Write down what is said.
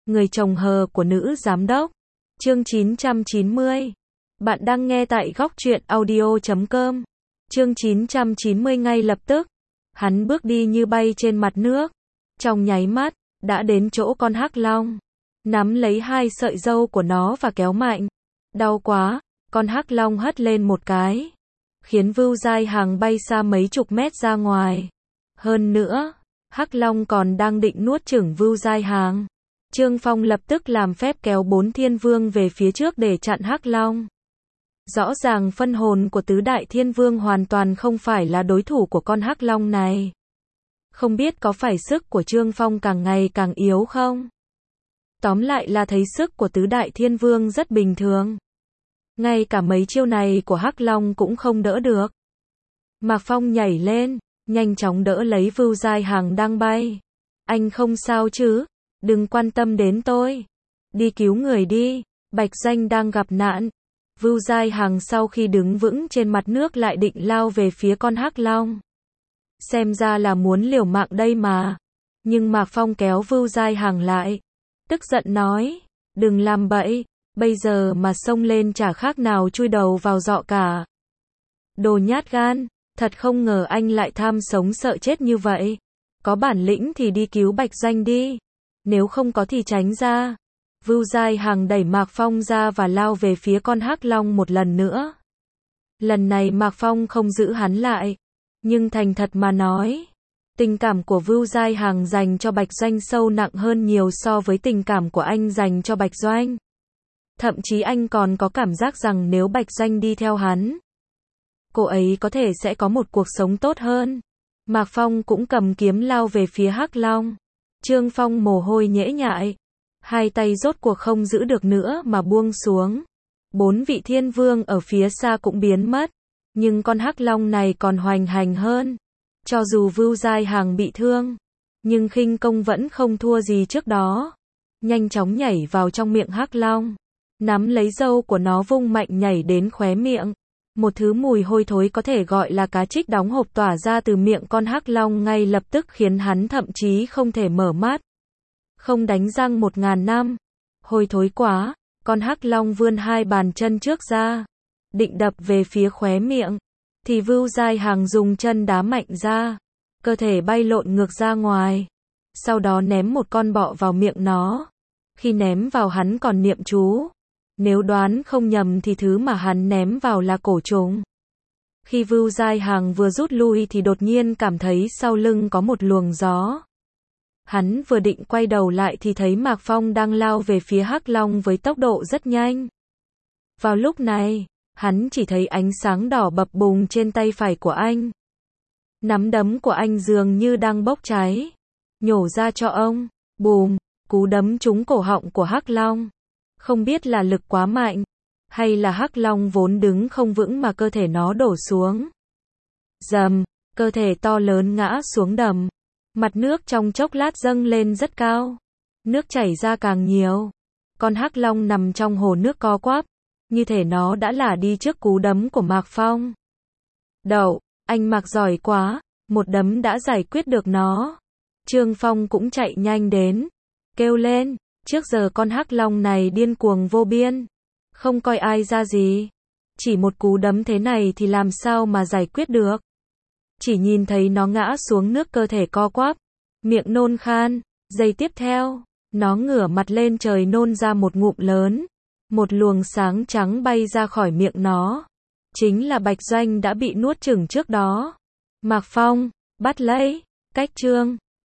Người chồng hờ của nữ giám đốc. Chương 990. Bạn đang nghe tại góc truyện audio.com. Chương 990 ngay lập tức. Hắn bước đi như bay trên mặt nước. Trong nháy mắt, đã đến chỗ con hắc long. Nắm lấy hai sợi râu của nó và kéo mạnh. Đau quá, con hắc long hất lên một cái. Khiến Vưu Giai Hằng bay xa mấy chục mét ra ngoài. Hơn nữa, hắc long còn đang định nuốt chửng Vưu Giai Hằng. Trương Phong lập tức làm phép kéo 4 thiên vương về phía trước để chặn hắc long. Rõ ràng phân hồn của tứ đại thiên vương hoàn toàn không phải là đối thủ của con hắc long này. Không biết có phải sức của Trương Phong càng ngày càng yếu không? Tóm lại là thấy sức của tứ đại thiên vương rất bình thường. Ngay cả mấy chiêu này của hắc long cũng không đỡ được. Mạc Phong nhảy lên, nhanh chóng đỡ lấy Vưu Giai Hằng đang bay. Anh không sao chứ? Đừng quan tâm đến tôi. Đi cứu người đi, Bạch Danh đang gặp nạn. Vưu Giai Hằng sau khi đứng vững trên mặt nước lại định lao về phía con hắc long. Xem ra là muốn liều mạng đây mà. Nhưng Mạc Phong kéo Vưu Giai Hằng lại. Tức giận nói, đừng làm bậy, bây giờ mà xông lên chả khác nào chui đầu vào giọ cả. Đồ nhát gan, thật không ngờ anh lại tham sống sợ chết như vậy. Có bản lĩnh thì đi cứu Bạch Danh đi. Nếu không có thì tránh ra. Vưu Giai Hằng đẩy Mạc Phong ra và lao về phía con hắc long một lần nữa. Lần này Mạc Phong không giữ hắn lại. Nhưng thành thật mà nói, tình cảm của Vưu Giai Hằng dành cho Bạch Doanh sâu nặng hơn nhiều so với tình cảm của anh dành cho Bạch Doanh. Thậm chí anh còn có cảm giác rằng nếu Bạch Doanh đi theo hắn, cô ấy có thể sẽ có một cuộc sống tốt hơn. Mạc Phong cũng cầm kiếm lao về phía hắc long. Trương Phong mồ hôi nhễ nhại. Hai tay rốt cuộc không giữ được nữa mà buông xuống. 4 vị thiên vương ở phía xa cũng biến mất. Nhưng con hắc long này còn hoành hành hơn. Cho dù Vưu Giai Hằng bị thương, nhưng khinh công vẫn không thua gì trước đó. Nhanh chóng nhảy vào trong miệng hắc long. Nắm lấy râu của nó vung mạnh nhảy đến khóe miệng. Một thứ mùi hôi thối có thể gọi là cá trích đóng hộp tỏa ra từ miệng con hắc long ngay lập tức khiến hắn thậm chí không thể mở mắt. Không đánh răng 1000 năm. Hôi thối quá, con hắc long vươn hai bàn chân trước ra. Định đập về phía khóe miệng. Thì Vưu Giai Hằng dùng chân đá mạnh ra. Cơ thể bay lộn ngược ra ngoài. Sau đó ném một con bọ vào miệng nó. Khi ném vào hắn còn niệm chú. Nếu đoán không nhầm thì thứ mà hắn ném vào là cổ trùng. Khi Vưu Giai Hằng vừa rút lui thì đột nhiên cảm thấy sau lưng có một luồng gió. Hắn vừa định quay đầu lại thì thấy Mạc Phong đang lao về phía hắc long với tốc độ rất nhanh. Vào lúc này, hắn chỉ thấy ánh sáng đỏ bập bùng trên tay phải của anh. Nắm đấm của anh dường như đang bốc cháy. Nhổ ra cho ông. Bùm, cú đấm trúng cổ họng của hắc long. Không biết là lực quá mạnh, hay là hắc long vốn đứng không vững mà cơ thể nó đổ xuống. Dầm, cơ thể to lớn ngã xuống đầm. Mặt nước trong chốc lát dâng lên rất cao. Nước chảy ra càng nhiều. Con hắc long nằm trong hồ nước co quắp. Như thể nó đã lả đi trước cú đấm của Mạc Phong. Đậu, anh Mạc giỏi quá, một đấm đã giải quyết được nó. Trương Phong cũng chạy nhanh đến. Kêu lên. Trước giờ con hắc long này điên cuồng vô biên. Không coi ai ra gì. Chỉ một cú đấm thế này thì làm sao mà giải quyết được. Chỉ nhìn thấy nó ngã xuống nước cơ thể co quắp. Miệng nôn khan. Giây tiếp theo, nó ngửa mặt lên trời nôn ra một ngụm lớn. Một luồng sáng trắng bay ra khỏi miệng nó. Chính là Bạch Doanh đã bị nuốt chửng trước đó. Mạc Phong, bắt lấy. Cách chương